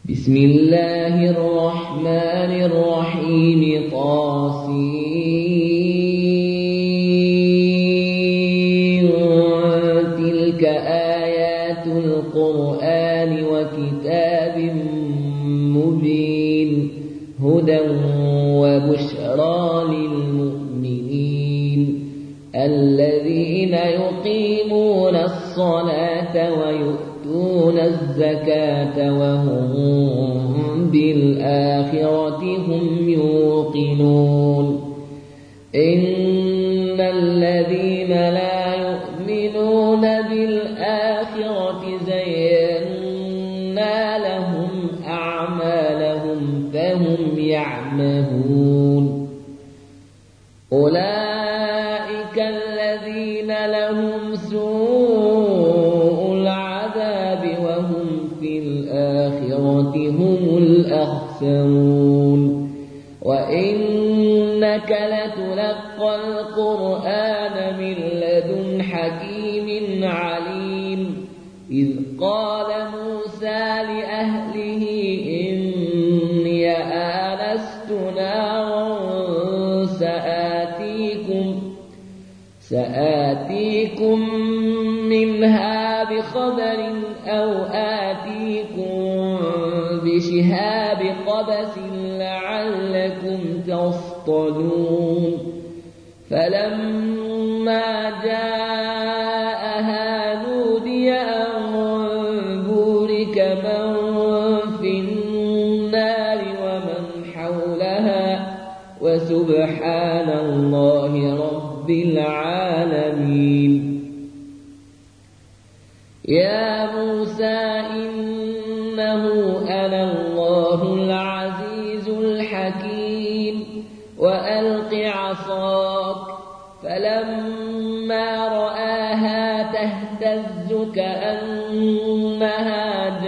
بسم الله الرحمن الرحيم طاسين تلك آيات القرآن وكتاب مبين هدى وبشرى للمؤمنين الذين يقيمون الصلاة ويؤتون الزكاة وهم بالآخرة هم يوقنون إن الذين لا يؤمنون بالآخرة زينا لهم أعمالهم فهم يعمهون أولئك الذين لهم سوء العذاب وهم في الآخرة هم الأخسرون وإنك لتلقى القرآن من لدن حكيم عليم إذ قال موسى لأهله إني آنست نارا سآتيكم منها بخبر أو آتيكم بشهاب قبس لعلكم تصطلون فلما جاءها نودي أن بورك من في النار ومن حولها وسبحان الله رب العالمين يا موسى إنه أنا الله العزيز الحكيم وألق عصاك فلما رآها تهتز كأنها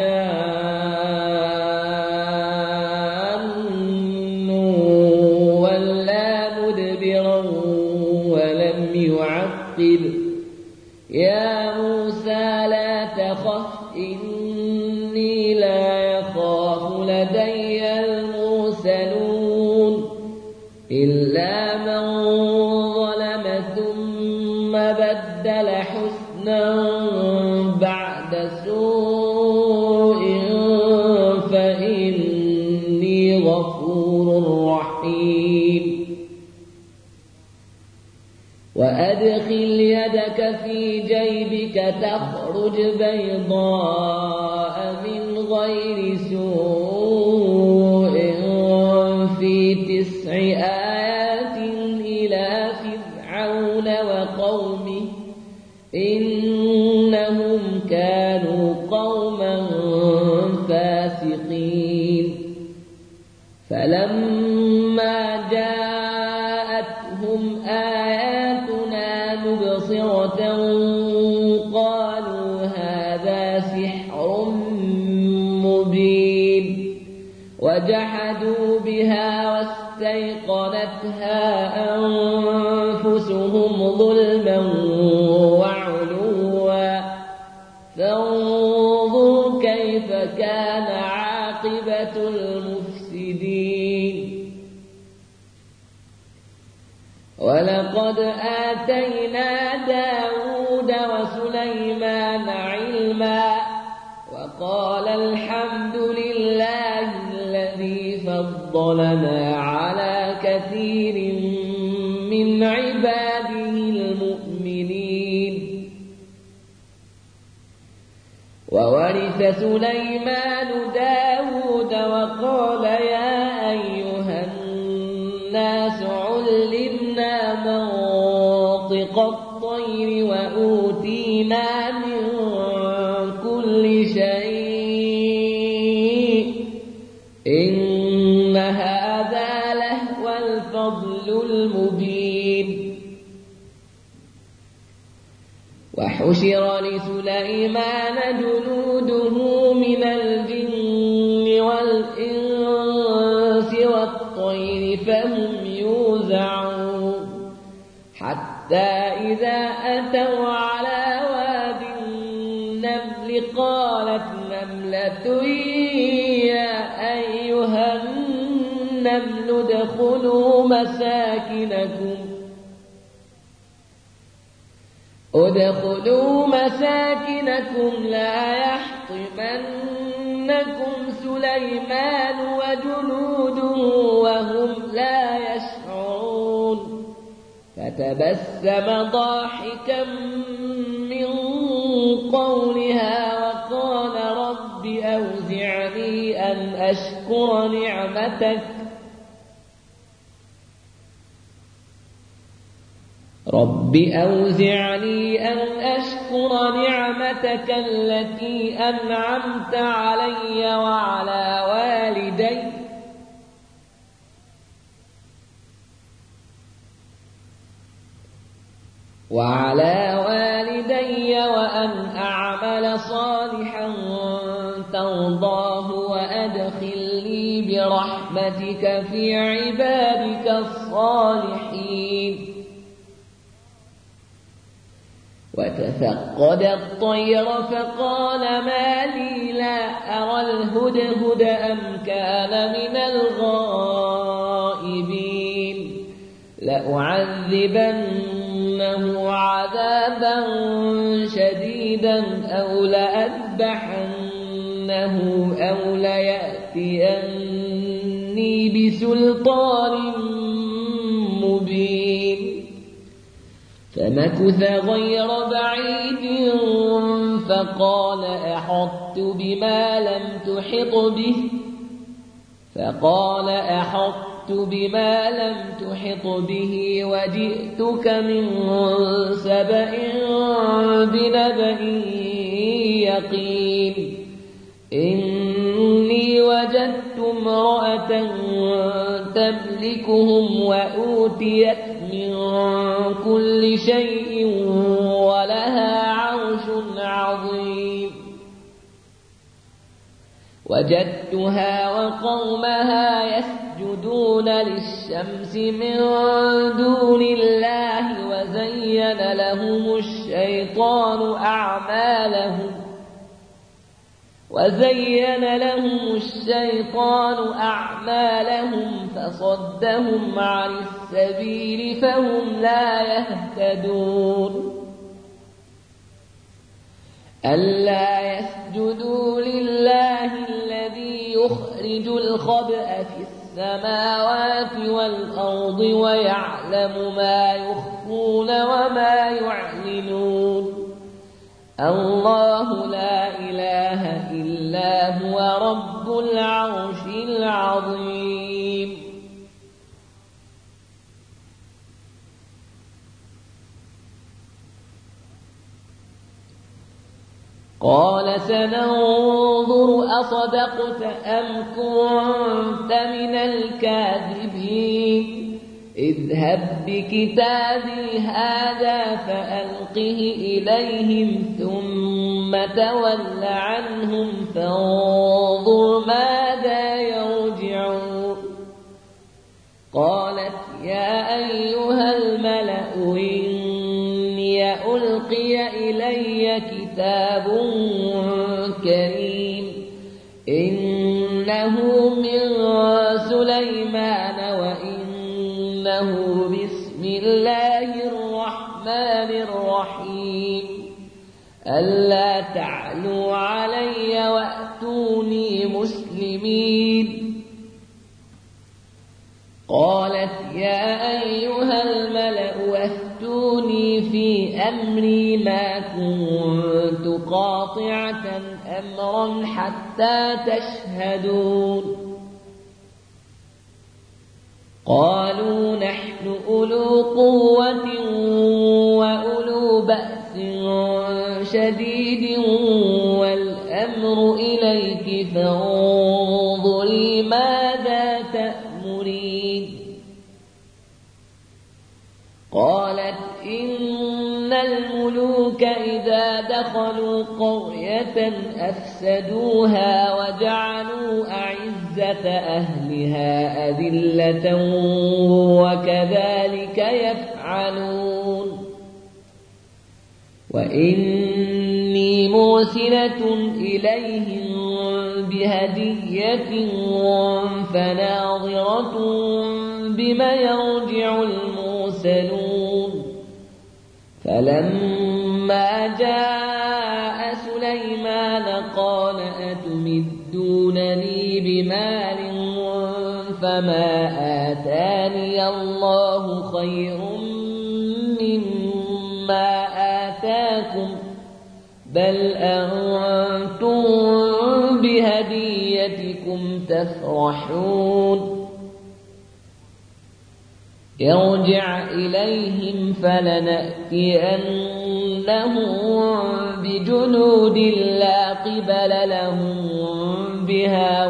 جان ولا مدبرا ولم يعقب يا موسى لا تخف إني لا يخاف لدي المرسلون إلا من ظلم ثم بدل حسنا بعد سوء فإني غفور رحيم وأدخل يدك في جيبك تخرج بيضاء من غير سوء في 9 آيات إلى فرعون وقومه إنهم كانوا قوما فاسقين فلما جاءتهم آياتنا مبصرة قالوا هذا سحر مبين وجحدوا بها واستيقنتها أنفسهم ظلما وعلوا فانظر كيف كان عاقبة المفسدين ولقد آتينا داود وسليمان علما وقال الحمد لله الذي فضلنا على كثير من عباده المؤمنين وورث سليمان داود وقال يا أيها الناس علمنا منطق الطير وأوتينا من كل شيء إن هذا لهو الفضل المبين وحشر لسليمان جنوده من الجن والإنس والطير فهم يوزعون حتى إذا أتوا على واد النمل قالت نملة يا ادخلوا مساكنكم لا يحطمنكم سليمان وجنوده وهم لا يشعرون فتبسم ضاحكا من قولها وقال رب أوزعني أن أشكر نعمتك التي أنعمت علي وعلى والدي وأن أعمل صالحا ترضاه وأدخلني برحمتك في عبادك الصالحين وتفقد الطير فقال ما لي لا أرى الهدهد أم كان من الغائبين لأعذبنه عذابا شديدا أو لأذبحنه أو ليأتيني بسلطان مبين فمكث غير بعيد فقال أحطت بما لم تحط به وجئتك من سبأ بنبأ يقين إني وجدت امرأة تملكهم وأوتيت من كل شيء ولها عرش عظيم وجدتها وقومها يسجدون للشمس من دون الله وزين لهم الشيطان أعمالهم فصدهم عن السبيل فهم لا يهتدون ألا يسجدوا لله الذي يخرج الخبأ في السماوات والأرض ويعلم ما يخفون وما يعلنون الله لا إله إلا هو رب العرش العظيم قال سننظر أصدقت أم كنت من الكاذبين اذهب بكتابي هذا فألقه إليهم ثم تول عنهم فانظر ماذا يرجعون قالت يا أيها الملأ إني ألقي إلي كتاب كريم إنه من سليمان وإنه بسم الله الرحمن الرحيم ألا تعلوا علي وأتوني مسلمين قالت يا أيها الملأ أفتوني في أمري ما كنت قاطعة أمرا حتى تشهدون قالوا نحن أولو قوة وأولو بأس شديد والأمر إليك فانظري ماذا تأمرين قالت إن الملوك إذا دخلوا قرية أفسدوها وجعلوا أعزة أهلها أذلة وكذلك يفعلون وإني مرسلة إليهم بهدية فناظرة بما يرجع المرسلون فلما جاء سليمان قال أتمدونني بمال فما آتاني الله خير مما آتاكم بل أنتم بهديتكم تفرحون ارجع إليهم فلنأتينهم بجنود لا قبل لهم بها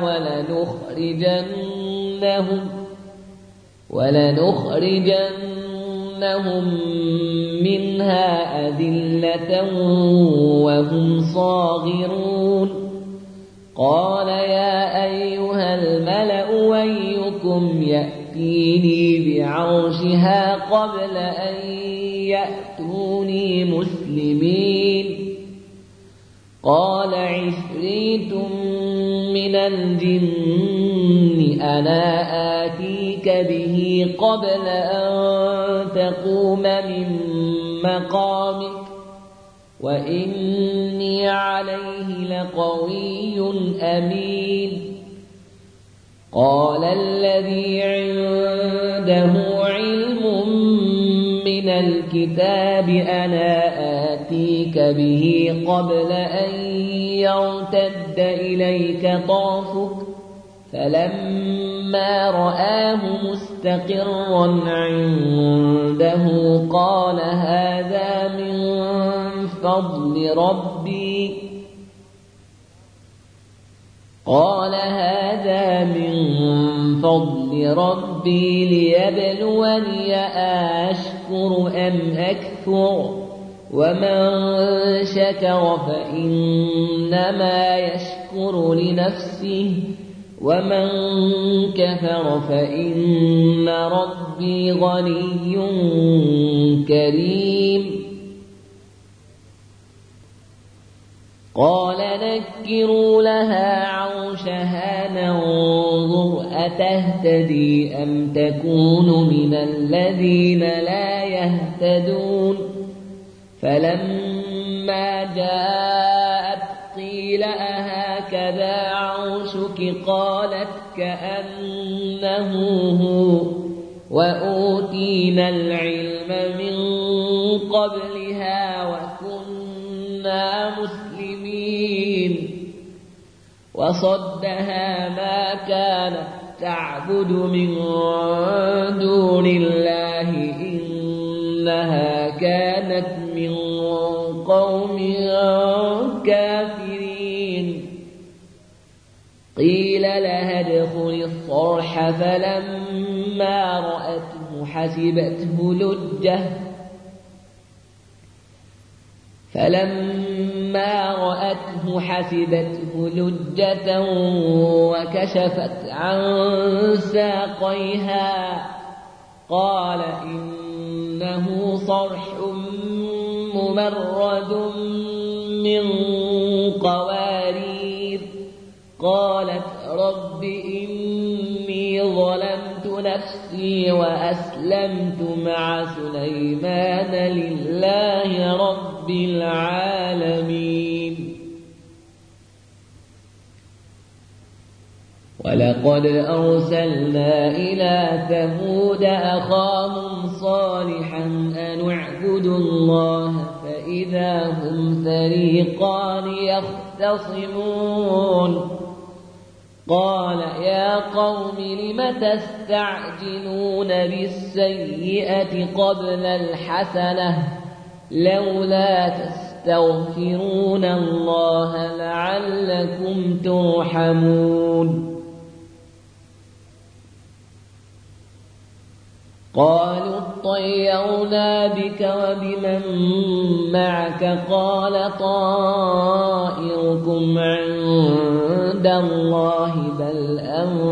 ولنخرجنهم منها أذلة وهم صاغرون قال يا أيها الملأ أيكم يأتيني بعرشها قبل أن يأتوني مسلمين قال عفريت من الجن أنا آتيك به قبل أن تقوم من مقامك وإني عليه لقوي أمين قال الذي عنده علم من الكتاب أنا آتيك به قبل أن يرتد إليك طرفك فلما رآه مستقرا عنده قال هذا من فضل ربي ليبلوني أشكر أم أكفر ومن شكر فإنما يشكر لنفسه ومن كفر فإن ربي غني كريم قال نكروا لها عرشها ننظر أتهتدي أم تكون من الذين لا يهتدون فلما جاءت قيل أهكذا عرشك قالت كأنه هو وأوتينا العلم من قبلها وكنا مسلمين وصدها ما كانت تعبد من دون الله إنها كانت من قوم كافرين قيل لها ادخل الصرح فلما رأته حسبته لجة وكشفت عن ساقيها قال إنه صرح ممرد من قوارير قالت رب إني ظلمت نفسي وأسلمت مع سليمان لله رب العالمين ولقد أرسلنا إلى ثمود أخاهم صالحا أن اعبدوا الله فإذا هم فريقان يختصمون قال يا قوم لم تستعجلون بالسيئة قبل الحسنة لولا تستغفرون الله لعلكم ترحمون قالوا اطيرنا بك وبمن معك قال طائركم عند الله بل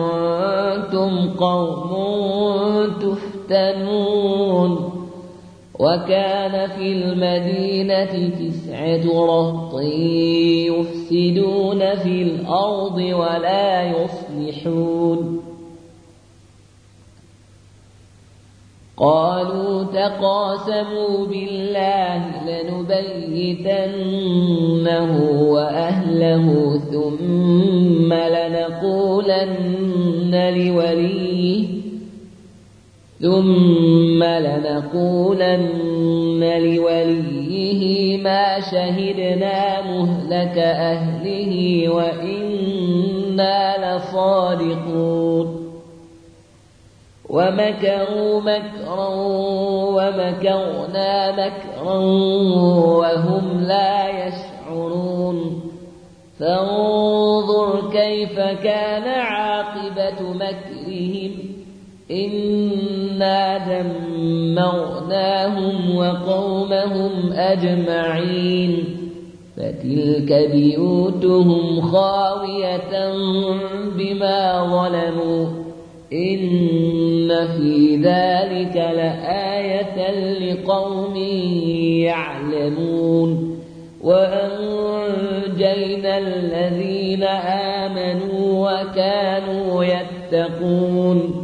أنتم قوم تفتنون وكان في المدينة 9 رهط يفسدون في الأرض ولا يصلحون قالوا تقاسموا بالله لنبيتنه وأهله ثم لنقولن لوليه ما شهدنا مهلك أهله وإنا لصادقون ومكروا مكرا ومكرنا مكرا وهم لا يشعرون فانظر كيف كان عاقبة مكرهم إنا دمرناهم وقومهم أجمعين فتلك بيوتهم خاوية بما ظلموا إن في ذلك لآية لقوم يعلمون وأنجينا الذين آمنوا وكانوا يتقون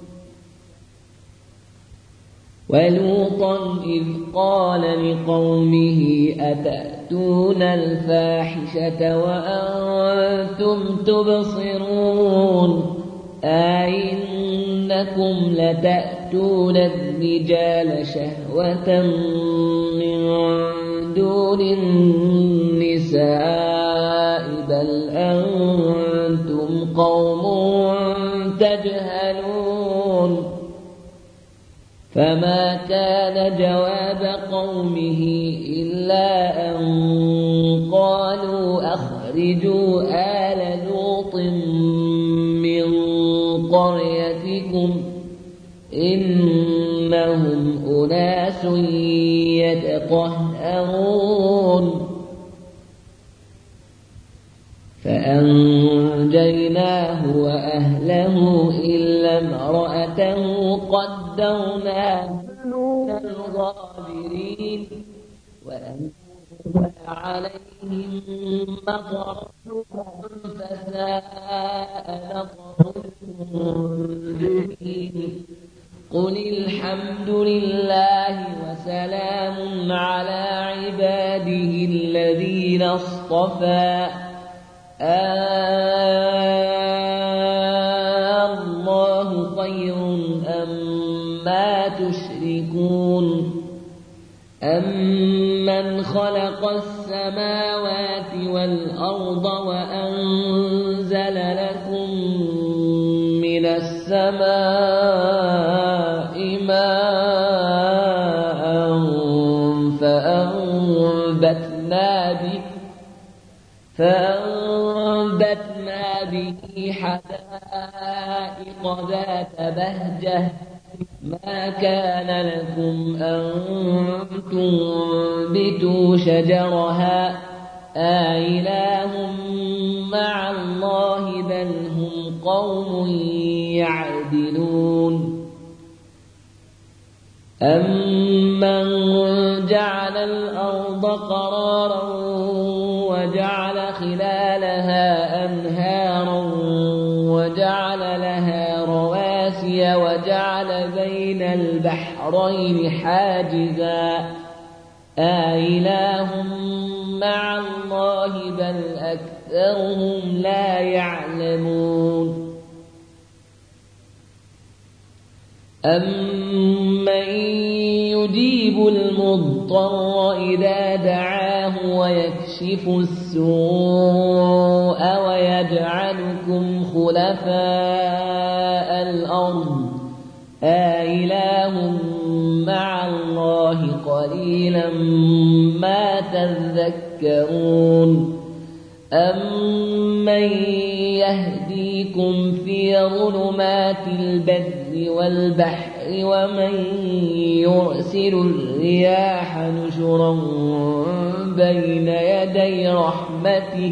ولوطا إذ قال لقومه أتأتون الفاحشة وأنتم تبصرون أئنكم لتأتون الرجال شهوة من دون النساء بل أنتم قوم تجهلون فما كان جواب قومه إلا أن قالوا أخرجوا آل لوط من قريتكم إنهم أناس يتطهرون فأنجيناه وأهله إلا امرأته قدرناها من الغابرين وأنزلنا عليهم مطرا فساء مطر المنذرين قل الحمد لله وسلام على عباده الذين اصطفى الله خير أما تشركون أمن خلق السماوات والأرض وأنزل لكم من السماء ماء فأنبتنا به حدائق ذات بهجة ما كان لكم أن تنبتوا شجرها أإله مع الله بل هم قوم يعدلون أمن جعل الأرض قرارا وجعل خلالها أنهارا وجعل لها رواسي وجعل بين البحرين حاجزا أإله مع الله بل أكثرهم لا يعلمون أمن يجيب المضطر إذا دعاه ويكشف السوء ويجعلكم خلفاء الأرض أإله مع الله قليلا ما تذكرون أمن يهديكم في ظلمات البر والبحر ومن يرسل الرياح نشرا بين يدي رحمته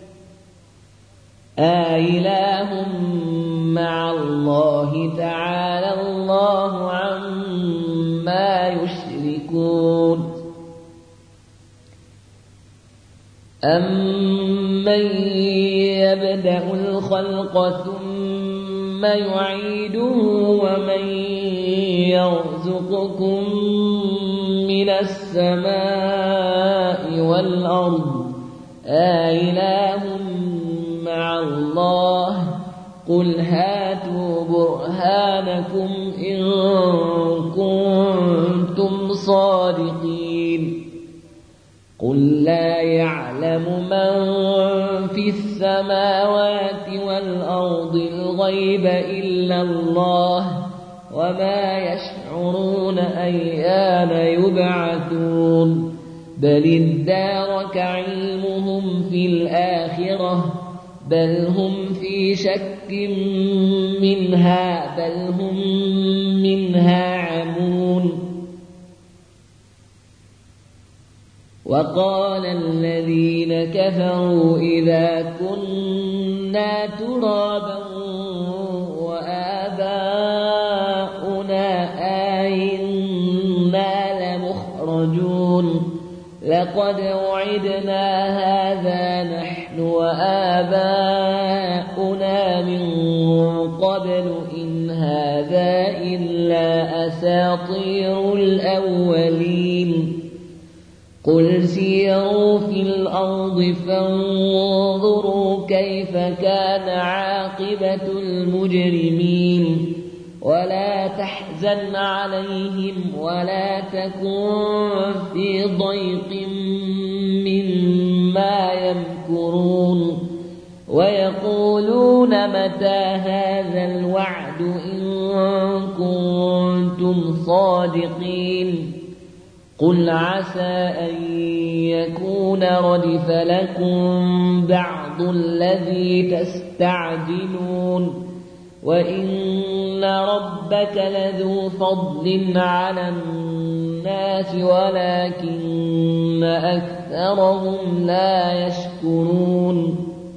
أإله مع الله تعالى الله عما يشركون أَمَّن يَبْدَأُ الْخَلْقَ ثُمَّ يُعِيدُهُ وَمَن يَرْزُقُكُم مِّنَ السَّمَاءِ وَالْأَرْضِ أَإِلَٰهٌ مَّعَ اللَّهِ ۚ قُلْ هَاتُوا بُرْهَانَكُمْ إِن كُنتُمْ صَادِقِينَ قُل لَّا يَعْلَمُ مَن فِي السَّمَاوَاتِ وَالْأَرْضِ الْغَيْبَ إِلَّا اللَّهُ وَمَا يَشْعُرُونَ أَيَّانَ يُبْعَثُونَ بَلِ ادَّارَكَ عِلْمُهُمْ فِي الْآخِرَةِ بَلْ هُمْ فِي شَكٍّ مِّنْهَا بَلْ هُمْ مِنْهَا عَمُونَ وَقَالَ الَّذِينَ كَفَرُوا إِذَا كُنَّا تُرَابًا وَآبَاؤُنَا أَئِنَّا لَمُخْرَجُونَ لَقَدْ وُعِدْنَا هَٰذَا نَحْنُ وَآبَاؤُنَا مِن قَبْلُ إِنْ هَٰذَا إِلَّا أَسَاطِيرُ الْأَوَّلِينَ قُلْ سِيرُوا فِي الْأَرْضِ فَانظُرُوا كَيْفَ كَانَ عَاقِبَةُ الْمُجْرِمِينَ وَلَا تَحْزَنْ عَلَيْهِمْ وَلَا تَكُن فِي ضَيْقٍ مِّمَّا يَمْكُرُونَ وَيَقُولُونَ مَتَىٰ هَٰذَا الْوَعْدُ إِن كُنتُمْ صَادِقِينَ قُلْ عَسَىٰ أَن يَكُونَ رَدِفَ لَكُم بَعْضُ الَّذِي تَسْتَعْجِلُونَ وَإِنَّ رَبَّكَ لَذُو فَضْلٍ عَلَى النَّاسِ وَلَٰكِنَّ أَكْثَرَهُمْ لَا يَشْكُرُونَ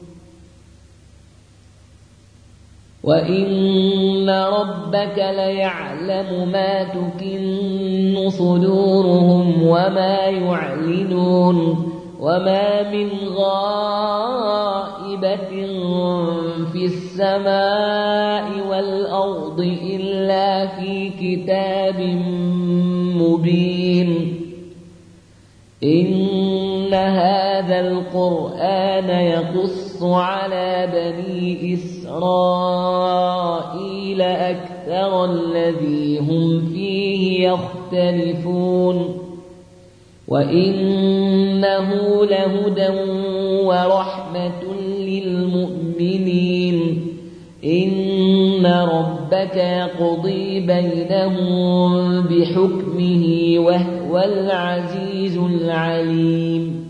وَإِنَّ رَبَّكَ لَيَعْلَمُ مَا تُكِنُّ صُدُورُهُمْ وَمَا يُعْلِنُونَ وَمَا مِنْ غَائِبَةٍ فِي السَّمَاءِ وَالْأَرْضِ إِلَّا فِي كِتَابٍ مُّبِينٍ إِنَّ هَٰذَا الْقُرْآنَ يَقُصُّ عَلَىٰ بَنِي إِسْرَائِيلَ أَكْثَرَ الَّذِي هُمْ فِيهِ يَخْتَلِفُونَ وَإِنَّهُ لَهُدًى وَرَحْمَةٌ لِّلْمُؤْمِنِينَ إِنَّ رَبَّكَ يَقْضِي بَيْنَهُم بِحُكْمِهِ وَهُوَ الْعَزِيزُ الْعَلِيمُ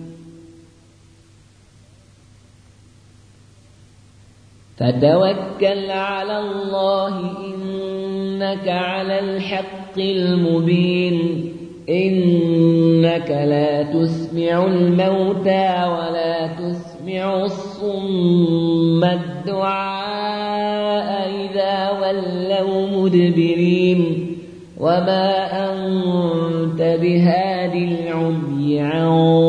فَتَوَكَّلْ عَلَى اللَّهِ إِنَّكَ عَلَى الْحَقِّ الْمُبِينِ إِنَّكَ لا تسمع الموتى ولا تسمع الصم الدعاء إذا ولوا مدبرين وما أنت بهاد العمي عن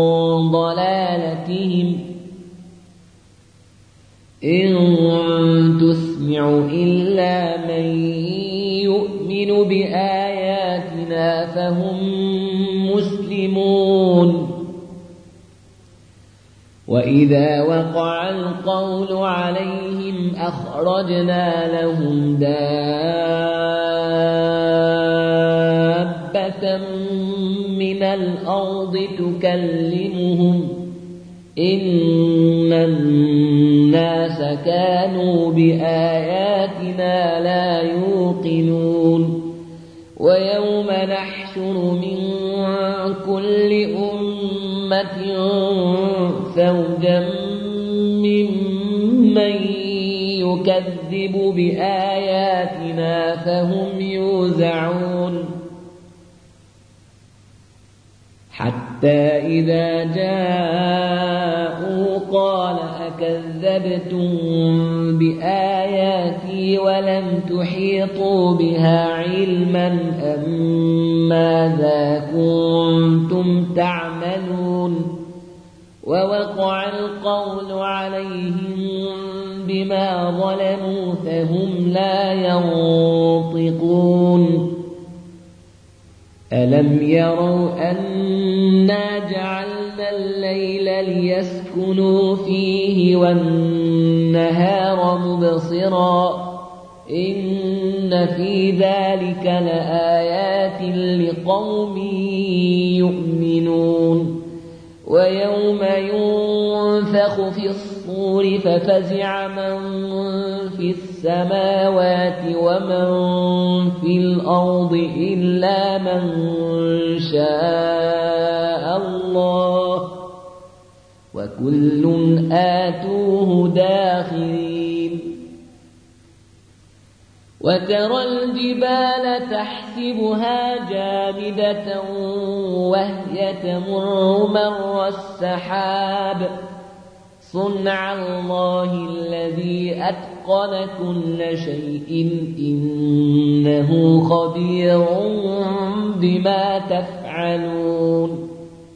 ضلالتهم إن تسمع إلا من يؤمن بآياتنا فهم مسلمون وإذا وقع القول عليهم أخرجنا لهم دابة من الأرض تكلمهم إن الناس كانوا بآياتنا لا يوقنون ويوم نحشر من كل أمة فوجا ممن يكذب بآياتنا فهم يوزعون حتى إذا جاءوا قال أكذبتم بآياتي ولم تحيطوا بها علما أم ماذا كنتم تعملون ووقع القول عليهم بما ظلموا فهم لا ينطقون ألم يروا أنا جعلنا الليل ليسكنوا فيه والنهار مبصرا إن في ذلك لآيات لقوم يؤمنون ويوم ينفخ في الصور ففزع من في السماوات ومن في الأرض إلا من شاء الله وكل آتوه داخرين وترى الجبال تحسبها جامدة وهي تمر مر السحاب صنع الله الذي أتقن كل شيء إنه خبير بما تفعلون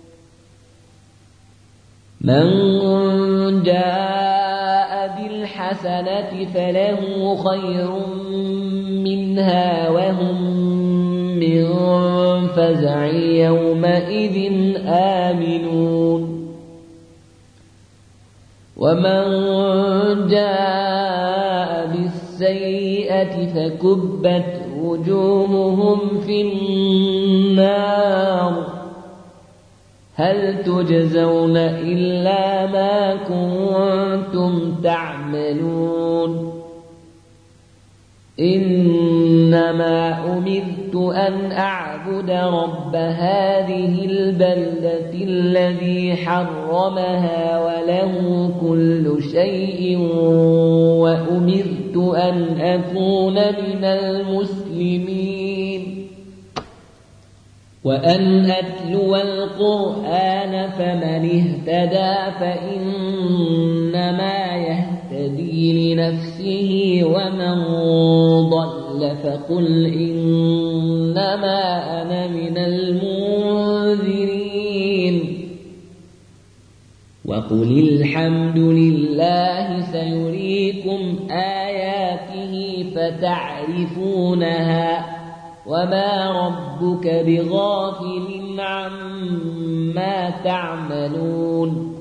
من جاء بالحسنة فله خير منها وهم من فزع يومئذ آمنون ومن جاء بالسيئة فكبت وجوههم في النار هل تجزون إلا ما كنتم تعملون إنما أمرت أن أعبد رب هذه البلدة الذي حرمها وله كل شيء وأمرت أن أكون من المسلمين وأن أتلو القرآن فمن اهتدى فإنما يهتدي لنفسه ومن ضل فقل إنما أنا من المنذرين وقل الحمد لله سيريكم آياته فتعرفونها وما ربك بغافل عما تعملون